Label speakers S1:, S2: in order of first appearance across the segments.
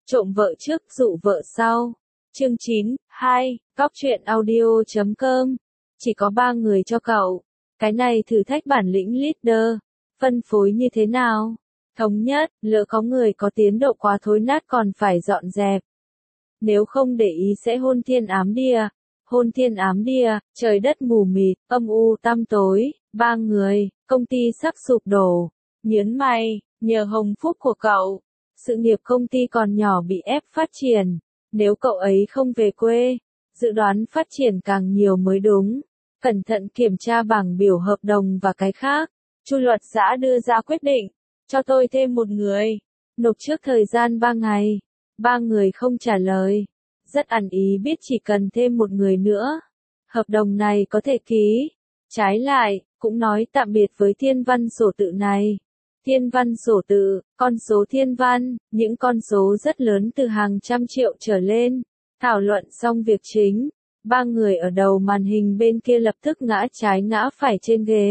S1: Trộm vợ trước, dụ vợ sau. Chương 9, 2, Góc truyện audio.com. Chỉ có 3 người cho cậu. Cái này thử thách bản lĩnh leader. Phân phối như thế nào? Thống nhất, lỡ có người có tiến độ quá thối nát còn phải dọn dẹp. Nếu không để ý sẽ hôn thiên ám địa. Hôn thiên ám địa, trời đất mù mịt, âm u tăm tối, 3 người, công ty sắp sụp đổ. Nhớn mày, nhờ hồng phúc của cậu, sự nghiệp công ty còn nhỏ bị ép phát triển. Nếu cậu ấy không về quê, dự đoán phát triển càng nhiều mới đúng. Cẩn thận kiểm tra bảng biểu hợp đồng và cái khác. Chu luật giã đưa ra quyết định, cho tôi thêm một người. Nộp trước thời gian 3 ngày. 3 người không trả lời. Rất ăn ý biết chỉ cần thêm một người nữa. Hợp đồng này có thể ký. Trái lại, cũng nói tạm biệt với thiên văn sổ tự này. Thiên văn sổ tự, con số thiên văn, những con số rất lớn từ hàng trăm triệu trở lên. Thảo luận xong việc chính, 3 người ở đầu màn hình bên kia lập tức ngã trái ngã phải trên ghế.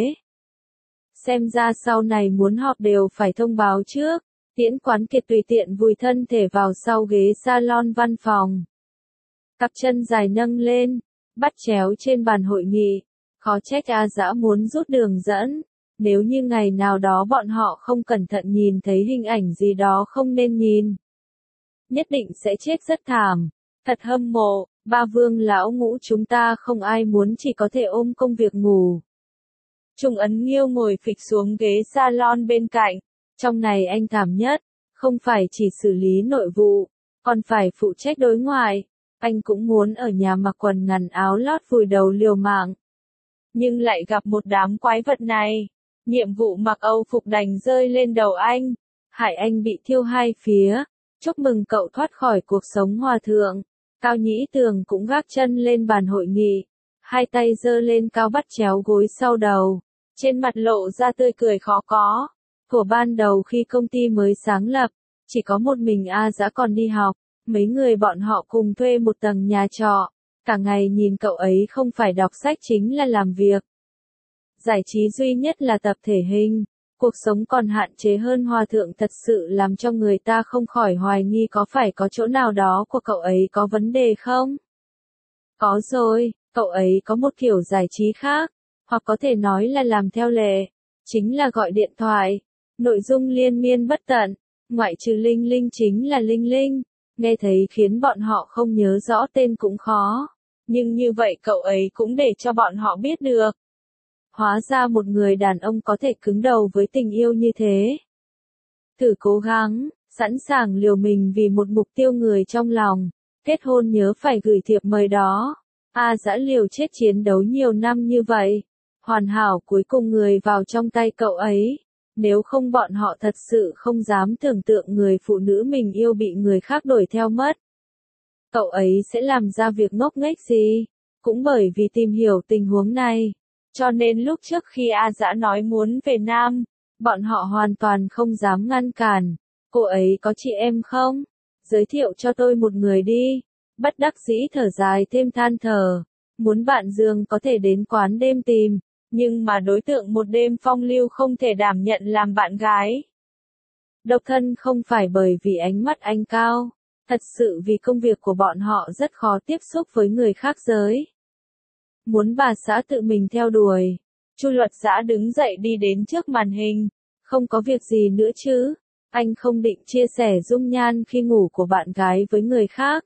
S1: Xem ra sau này muốn họp đều phải thông báo trước. Tiễn Quán Kiệt tùy tiện vùi thân thể vào sau ghế salon văn phòng. Cặp chân dài nâng lên, bắt chéo trên bàn hội nghị. Khó trách A Dã muốn rút đường dẫn. Nếu như ngày nào đó bọn họ không cẩn thận nhìn thấy hình ảnh gì đó không nên nhìn, nhất định sẽ chết rất thảm. Thật hâm mộ, 3 vương lão ngũ chúng ta không ai muốn chỉ có thể ôm công việc ngủ. Trung Ấn Nghiêu ngồi phịch xuống ghế salon bên cạnh. Trong này anh thảm nhất, không phải chỉ xử lý nội vụ, còn phải phụ trách đối ngoại. Anh cũng muốn ở nhà mặc quần ngắn áo lót vùi đầu liều mạng. Nhưng lại gặp một đám quái vật này. Nhiệm vụ mặc Âu phục đành rơi lên đầu anh. Hại anh bị thiêu hai phía. Chúc mừng cậu thoát khỏi cuộc sống hòa thượng. Cao Nhĩ Tường cũng gác chân lên bàn hội nghị. Hai tay giơ lên cao bắt chéo gối sau đầu. Trên mặt lộ ra tươi cười khó có. Của ban đầu khi công ty mới sáng lập, chỉ có một mình A Dã còn đi học. Mấy người bọn họ cùng thuê một tầng nhà trọ. Cả ngày nhìn cậu ấy không phải đọc sách chính là làm việc. Giải trí duy nhất là tập thể hình. Cuộc sống còn hạn chế hơn hòa thượng thật sự làm cho người ta không khỏi hoài nghi có phải có chỗ nào đó của cậu ấy có vấn đề không? Có rồi, cậu ấy có một kiểu giải trí khác, hoặc có thể nói là làm theo lệ, chính là gọi điện thoại. Nội dung liên miên bất tận, ngoại trừ Linh Linh chính là Linh Linh, nghe thấy khiến bọn họ không nhớ rõ tên cũng khó. Nhưng như vậy cậu ấy cũng để cho bọn họ biết được. Hóa ra một người đàn ông có thể cứng đầu với tình yêu như thế. Thử cố gắng, sẵn sàng liều mình vì một mục tiêu người trong lòng. Kết hôn nhớ phải gửi thiệp mời đó. A Dã liều chết chiến đấu nhiều năm như vậy. Hoàn hảo cuối cùng người vào trong tay cậu ấy. Nếu không bọn họ thật sự không dám tưởng tượng người phụ nữ mình yêu bị người khác đuổi theo mất. Cậu ấy sẽ làm ra việc ngốc nghếch gì? Cũng bởi vì tìm hiểu tình huống này. Cho nên lúc trước khi A Dã nói muốn về Nam, bọn họ hoàn toàn không dám ngăn cản. Cô ấy có chị em không? Giới thiệu cho tôi một người đi. Bất đắc dĩ thở dài thêm than thở. Muốn bạn giường có thể đến quán đêm tìm. Nhưng mà đối tượng một đêm phong lưu không thể đảm nhận làm bạn gái. Độc thân không phải bởi vì ánh mắt anh cao. Thật sự vì công việc của bọn họ rất khó tiếp xúc với người khác giới. Muốn bà xã tự mình theo đuổi. Chu luật giã đứng dậy đi đến trước màn hình. Không có việc gì nữa chứ. Anh không định chia sẻ dung nhan khi ngủ của bạn gái với người khác.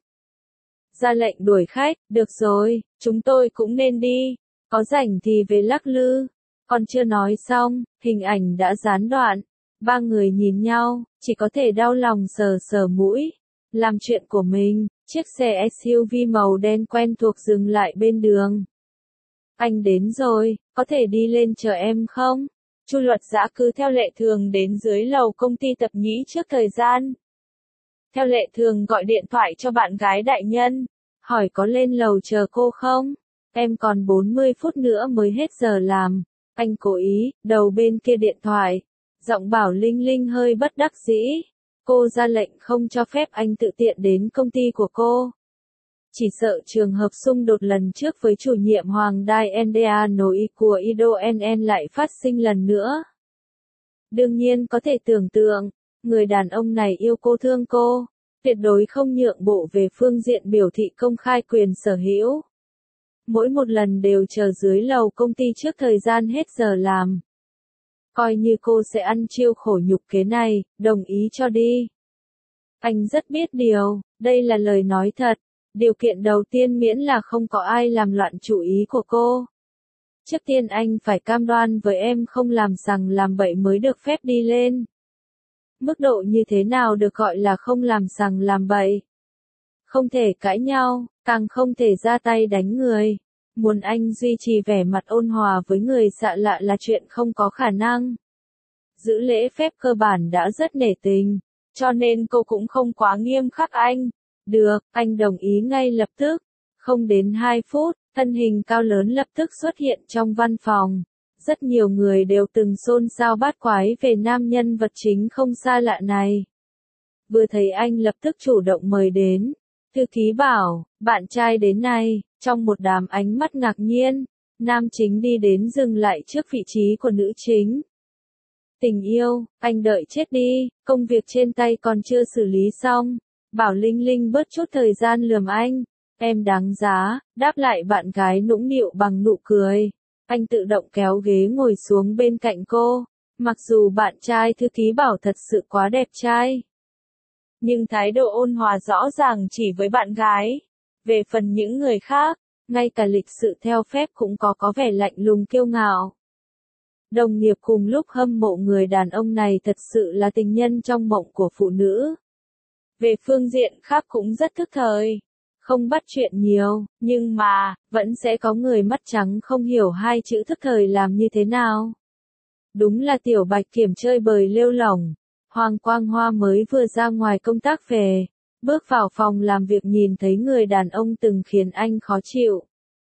S1: Ra lệnh đuổi khách, được rồi, chúng tôi cũng nên đi. Có rảnh thì về lắc lư. Còn chưa nói xong, hình ảnh đã gián đoạn. 3 người nhìn nhau, chỉ có thể đau lòng sờ sờ mũi. Làm chuyện của mình, chiếc xe SUV màu đen quen thuộc dừng lại bên đường. Anh đến rồi, có thể đi lên chờ em không? Chu luật giã cứ theo lệ thường đến dưới lầu công ty tập nhĩ trước thời gian. Theo lệ thường gọi điện thoại cho bạn gái đại nhân, hỏi có lên lầu chờ cô không? Em còn 40 phút nữa mới hết giờ làm. Anh cố ý, đầu bên kia điện thoại. Giọng bảo Linh Linh hơi bất đắc dĩ. Cô ra lệnh không cho phép anh tự tiện đến công ty của cô. Chỉ sợ trường hợp xung đột lần trước với chủ nhiệm Hoàng Đài NDA nổi của Ido NN lại phát sinh lần nữa. Đương nhiên có thể tưởng tượng, người đàn ông này yêu cô thương cô. tuyệt đối không nhượng bộ về phương diện biểu thị công khai quyền sở hữu. Mỗi một lần đều chờ dưới lầu công ty trước thời gian hết giờ làm. Coi như cô sẽ ăn chiêu khổ nhục kế này, đồng ý cho đi. Anh rất biết điều, đây là lời nói thật. Điều kiện đầu tiên miễn là không có ai làm loạn chủ ý của cô. Trước tiên anh phải cam đoan với em không làm sằng làm bậy mới được phép đi lên. Mức độ như thế nào được gọi là không làm sằng làm bậy? Không thể cãi nhau, càng không thể ra tay đánh người. Muốn anh duy trì vẻ mặt ôn hòa với người xa lạ là chuyện không có khả năng. Giữ lễ phép cơ bản đã rất nể tình, cho nên cô cũng không quá nghiêm khắc anh. Được, anh đồng ý ngay lập tức. Không đến 2 phút, thân hình cao lớn lập tức xuất hiện trong văn phòng. Rất nhiều người đều từng xôn xao bát quái về nam nhân vật chính không xa lạ này. Vừa thấy anh lập tức chủ động mời đến. Thư ký bảo, bạn trai đến này, trong một đám ánh mắt ngạc nhiên, nam chính đi đến dừng lại trước vị trí của nữ chính. Tình yêu, anh đợi chết đi, công việc trên tay còn chưa xử lý xong. Bảo Linh Linh bớt chút thời gian lườm anh. Em đáng giá, đáp lại bạn gái nũng nịu bằng nụ cười. Anh tự động kéo ghế ngồi xuống bên cạnh cô. Mặc dù bạn trai thư ký bảo thật sự quá đẹp trai, nhưng thái độ ôn hòa rõ ràng chỉ với bạn gái. Về phần những người khác, ngay cả lịch sự theo phép cũng có vẻ lạnh lùng kiêu ngạo. Đồng nghiệp cùng lúc hâm mộ người đàn ông này thật sự là tình nhân trong mộng của phụ nữ. Về phương diện khác cũng rất thức thời. Không bắt chuyện nhiều, nhưng mà, vẫn sẽ có người mắt trắng không hiểu hai chữ thức thời làm như thế nào. Đúng là Tiểu Bạch Kiểm chơi bời lêu lỏng. Hoàng Quang Hoa mới vừa ra ngoài công tác về, bước vào phòng làm việc nhìn thấy người đàn ông từng khiến anh khó chịu.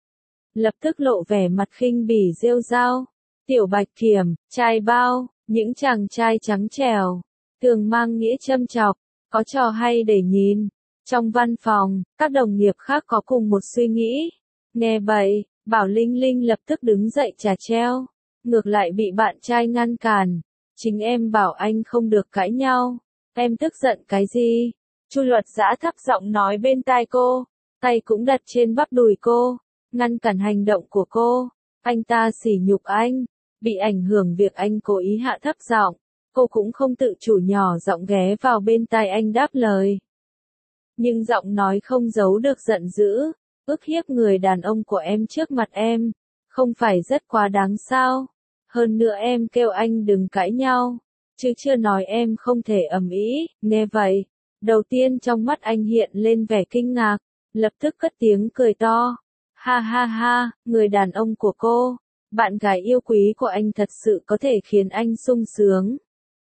S1: Lập tức lộ vẻ mặt khinh bỉ rêu rao. Tiểu Bạch Kiểm, trai bao, những chàng trai trắng trẻo, thường mang nghĩa châm chọc, có trò hay để nhìn. Trong văn phòng, các đồng nghiệp khác có cùng một suy nghĩ. Nghe vậy, Bảo Linh Linh lập tức đứng dậy trà treo. Ngược lại bị bạn trai ngăn cản. Chính em bảo anh không được cãi nhau. Em tức giận cái gì? Chu Luật Dã thấp giọng nói bên tai cô. Tay cũng đặt trên bắp đùi cô. Ngăn cản hành động của cô. Anh ta sỉ nhục anh. Bị ảnh hưởng việc anh cố ý hạ thấp giọng. Cô cũng không tự chủ nhỏ giọng ghé vào bên tai anh đáp lời. Nhưng giọng nói không giấu được giận dữ. Ức hiếp người đàn ông của em trước mặt em. Không phải rất quá đáng sao? Hơn nữa em kêu anh đừng cãi nhau. Chứ chưa nói em không thể ầm ĩ. Nghe vậy, đầu tiên trong mắt anh hiện lên vẻ kinh ngạc. Lập tức cất tiếng cười to. Ha ha ha, người đàn ông của cô. Bạn gái yêu quý của anh thật sự có thể khiến anh sung sướng.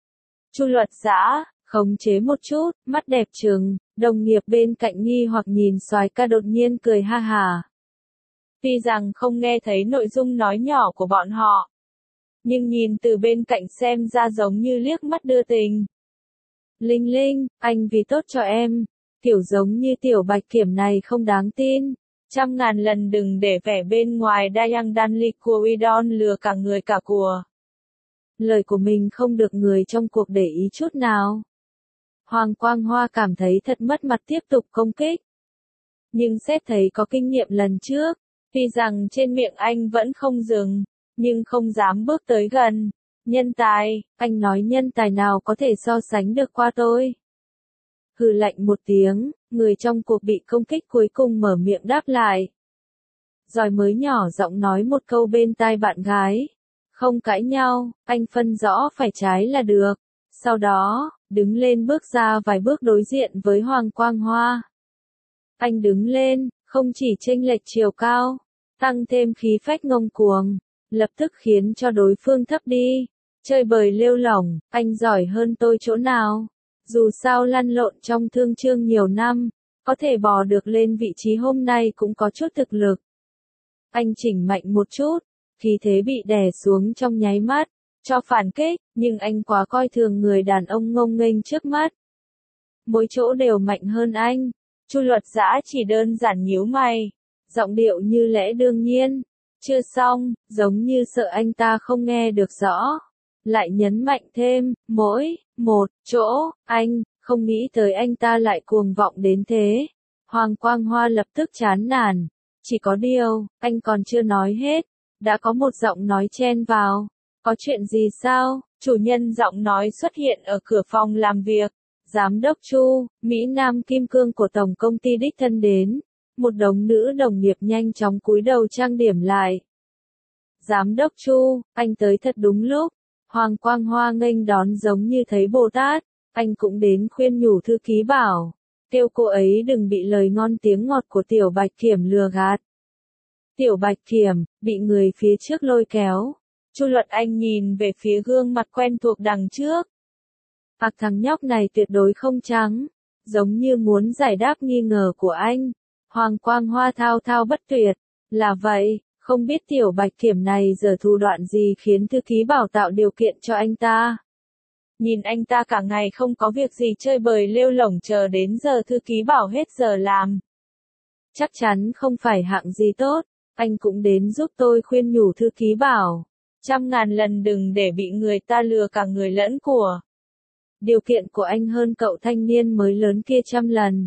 S1: Chu Luật Dã khống chế một chút, mắt đẹp trừng, đồng nghiệp bên cạnh nghi hoặc nhìn soái ca đột nhiên cười ha hà. Tuy rằng không nghe thấy nội dung nói nhỏ của bọn họ, nhưng nhìn từ bên cạnh xem ra giống như liếc mắt đưa tình. Linh Linh, anh vì tốt cho em, kiểu giống như Tiểu Bạch Kiểm này không đáng tin. 100.000 lần đừng để vẻ bên ngoài Dayang Danli của Udon lừa cả người cả của. Lời của mình không được người trong cuộc để ý chút nào. Hoàng Quang Hoa cảm thấy thật mất mặt tiếp tục công kích. Nhưng sếp thấy có kinh nghiệm lần trước, tuy rằng trên miệng anh vẫn không dừng, nhưng không dám bước tới gần. Nhân tài, anh nói nhân tài nào có thể so sánh được qua tôi. Hừ lạnh một tiếng, người trong cuộc bị công kích cuối cùng mở miệng đáp lại. Rồi mới nhỏ giọng nói một câu bên tai bạn gái. Không cãi nhau, anh phân rõ phải trái là được. Sau đó, đứng lên bước ra vài bước đối diện với Hoàng Quang Hoa. Anh đứng lên, không chỉ chênh lệch chiều cao, tăng thêm khí phách ngông cuồng, lập tức khiến cho đối phương thấp đi. Chơi bời lêu lỏng, anh giỏi hơn tôi chỗ nào? Dù sao lăn lộn trong thương trường nhiều năm, có thể bò được lên vị trí hôm nay cũng có chút thực lực. Anh chỉnh mạnh một chút, khí thế bị đè xuống trong nháy mắt, cho phản kích, nhưng anh quá coi thường người đàn ông ngông nghênh trước mắt. Mỗi chỗ đều mạnh hơn anh. Chu Luật Dã chỉ đơn giản nhíu mày, giọng điệu như lẽ đương nhiên. Chưa xong, giống như sợ anh ta không nghe được rõ. Lại nhấn mạnh thêm, mỗi một chỗ, anh Không nghĩ tới anh ta lại cuồng vọng đến thế. Hoàng Quang Hoa lập tức chán nản. Chỉ có điều, anh còn chưa nói hết. Đã có một giọng nói chen vào. Có chuyện gì sao? Chủ nhân giọng nói xuất hiện ở cửa phòng làm việc. Giám đốc Chu, Mỹ Nam Kim Cương của tổng công ty đích thân đến. Một đống nữ đồng nghiệp nhanh chóng cúi đầu trang điểm lại. Giám đốc Chu, anh tới thật đúng lúc. Hoàng Quang Hoa nghênh đón giống như thấy Bồ Tát. Anh cũng đến khuyên nhủ thư ký bảo. Kêu cô ấy đừng bị lời ngon tiếng ngọt của Tiểu Bạch Kiểm lừa gạt. Tiểu Bạch Kiểm, bị người phía trước lôi kéo. Chu Luật Anh nhìn về phía gương mặt quen thuộc đằng trước. Thằng nhóc này tuyệt đối không trắng. Giống như muốn giải đáp nghi ngờ của anh. Hoàng Quang Hoa thao thao bất tuyệt. Là vậy, không biết Tiểu Bạch Kiểm này giờ thủ đoạn gì khiến thư ký bảo tạo điều kiện cho anh ta. Nhìn anh ta cả ngày không có việc gì chơi bời lêu lổng chờ đến giờ thư ký bảo hết giờ làm. Chắc chắn không phải hạng gì tốt, anh cũng đến giúp tôi khuyên nhủ thư ký bảo. 100.000 lần đừng để bị người ta lừa cả người lẫn của. Điều kiện của anh hơn cậu thanh niên mới lớn kia 100 lần.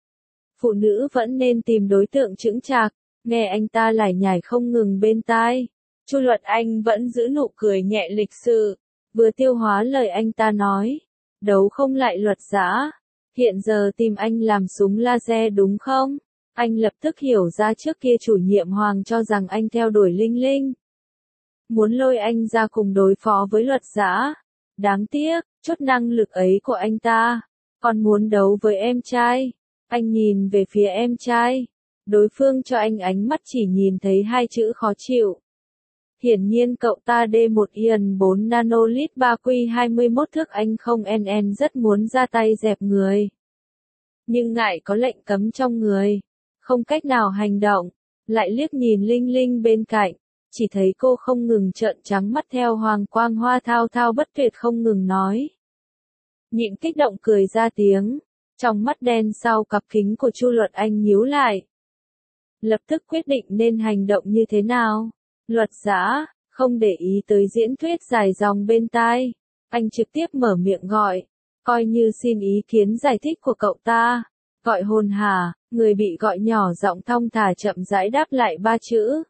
S1: Phụ nữ vẫn nên tìm đối tượng chững chạc, nghe anh ta lải nhải không ngừng bên tai. Chu Luật Anh vẫn giữ nụ cười nhẹ lịch sự. Vừa tiêu hóa lời anh ta nói. Đấu không lại Luật Giã. Hiện giờ tìm anh làm súng laser đúng không? Anh lập tức hiểu ra trước kia chủ nhiệm Hoàng cho rằng anh theo đuổi Linh Linh. Muốn lôi anh ra cùng đối phó với Luật Giã. Đáng tiếc, chút năng lực ấy của anh ta. Còn muốn đấu với em trai. Anh nhìn về phía em trai. Đối phương cho anh ánh mắt chỉ nhìn thấy hai chữ khó chịu. Hiển nhiên cậu ta D1 Ion 4 nanolit 3Q21 thước anh không NN rất muốn ra tay dẹp người. Nhưng ngại có lệnh cấm trong người. Không cách nào hành động. Lại liếc nhìn Linh Linh bên cạnh. Chỉ thấy cô không ngừng trợn trắng mắt theo Hoàng Quang Hoa thao thao bất tuyệt không ngừng nói. Nhịn kích động cười ra tiếng. Trong mắt đen sau cặp kính của Chu Luật Anh nhíu lại. Lập tức quyết định nên hành động như thế nào. Luật Giã, không để ý tới diễn thuyết dài dòng bên tai. Anh trực tiếp mở miệng gọi. Coi như xin ý kiến giải thích của cậu ta. Gọi hồn hả, người bị gọi nhỏ giọng thong thả chậm rãi đáp lại 3 chữ.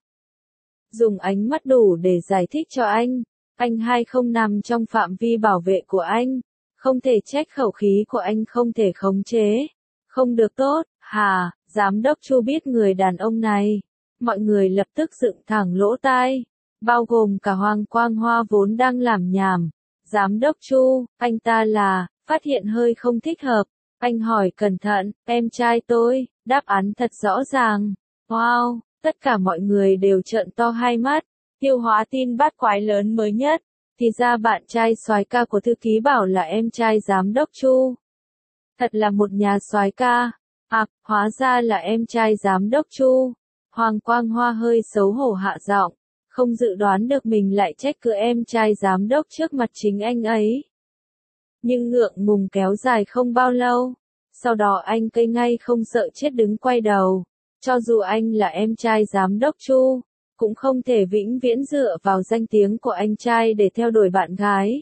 S1: Dùng ánh mắt đủ để giải thích cho anh. Anh hay không nằm trong phạm vi bảo vệ của anh. Không thể trách khẩu khí của anh không thể khống chế. Không được tốt, hả, giám đốc Chu biết người đàn ông này. Mọi người lập tức dựng thẳng lỗ tai. Bao gồm cả Hoàng Quang Hoa vốn đang làm nhảm. Giám đốc Chu, anh ta là, phát hiện hơi không thích hợp. Anh hỏi cẩn thận, em trai tôi, đáp án thật rõ ràng. Wow, tất cả mọi người đều trợn to hai mắt. Tiêu hóa tin bát quái lớn mới nhất. Thì ra bạn trai soái ca của thư ký bảo là em trai giám đốc Chu. Thật là một nhà soái ca. Hóa ra là em trai giám đốc Chu. Hoàng Quang Hoa hơi xấu hổ hạ giọng, không dự đoán được mình lại trách cứ em trai giám đốc trước mặt chính anh ấy. Nhưng ngượng ngùng kéo dài không bao lâu. Sau đó anh cây ngay không sợ chết đứng quay đầu. Cho dù anh là em trai giám đốc Chu, cũng không thể vĩnh viễn dựa vào danh tiếng của anh trai để theo đuổi bạn gái.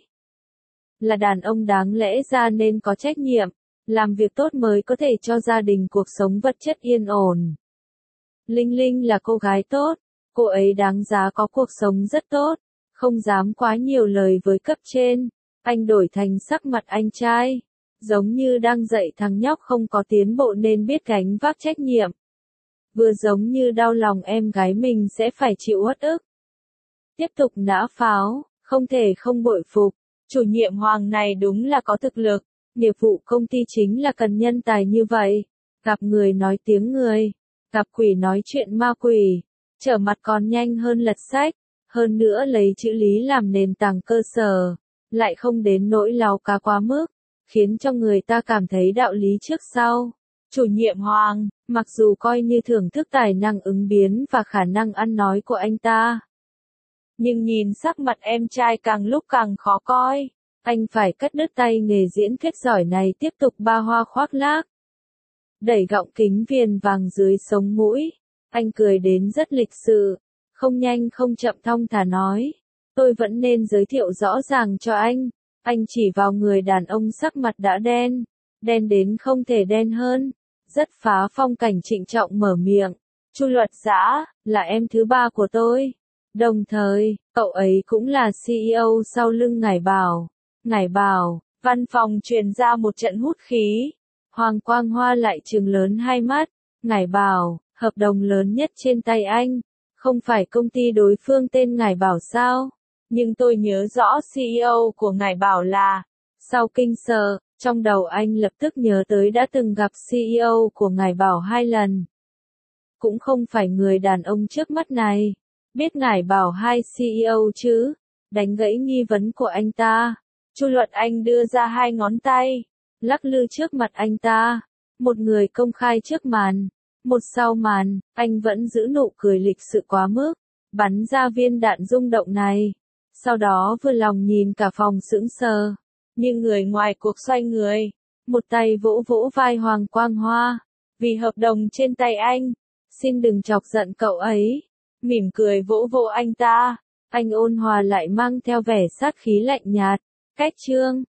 S1: Là đàn ông đáng lẽ ra nên có trách nhiệm, làm việc tốt mới có thể cho gia đình cuộc sống vật chất yên ổn. Linh Linh là cô gái tốt, cô ấy đáng giá có cuộc sống rất tốt, không dám quá nhiều lời với cấp trên. Anh đổi thành sắc mặt anh trai, giống như đang dạy thằng nhóc không có tiến bộ nên biết gánh vác trách nhiệm. Vừa giống như đau lòng em gái mình sẽ phải chịu uất ức. Tiếp tục nã pháo, không thể không bội phục, chủ nhiệm Hoàng này đúng là có thực lực, nghiệp vụ công ty chính là cần nhân tài như vậy. Gặp người nói tiếng người, gặp quỷ nói chuyện ma quỷ, trở mặt còn nhanh hơn lật sách, hơn nữa lấy chữ lý làm nền tảng cơ sở, lại không đến nỗi láo cá quá mức, khiến cho người ta cảm thấy đạo lý trước sau. Chủ nhiệm Hoàng, mặc dù coi như thưởng thức tài năng ứng biến và khả năng ăn nói của anh ta, nhưng nhìn sắc mặt em trai càng lúc càng khó coi, anh phải cắt đứt tay nghề diễn thuyết giỏi này tiếp tục ba hoa khoác lác. Đẩy gọng kính viền vàng dưới sống mũi, anh cười đến rất lịch sự, không nhanh không chậm thong thả nói, tôi vẫn nên giới thiệu rõ ràng cho anh chỉ vào người đàn ông sắc mặt đã đen, đen đến không thể đen hơn. Rất phá phong cảnh trịnh trọng mở miệng. Chu Luật Dã là em thứ ba của tôi. Đồng thời, cậu ấy cũng là CEO sau lưng Ngải Bảo. Ngải Bảo, văn phòng truyền ra một trận hút khí. Hoàng Quang Hoa lại trừng lớn hai mắt. Ngải Bảo, hợp đồng lớn nhất trên tay anh. Không phải công ty đối phương tên Ngải Bảo sao? Nhưng tôi nhớ rõ CEO của Ngải Bảo là... Sau kinh sợ, trong đầu anh lập tức nhớ tới đã từng gặp CEO của Ngải Bảo 2 lần. Cũng không phải người đàn ông trước mắt này. Biết Ngải Bảo 2 CEO chứ? Đánh gãy nghi vấn của anh ta. Chu Luật Anh đưa ra 2 ngón tay, lắc lư trước mặt anh ta. Một người công khai trước màn, một sau màn, anh vẫn giữ nụ cười lịch sự quá mức, bắn ra viên đạn rung động này. Sau đó vừa lòng nhìn cả phòng sững sờ, như người ngoài cuộc xoay người, một tay vỗ vỗ vai Hoàng Quang Hoa. Vì hợp đồng trên tay anh, xin đừng chọc giận cậu ấy. Mỉm cười vỗ vỗ anh ta, anh ôn hòa lại mang theo vẻ sát khí lạnh nhạt. Cách chương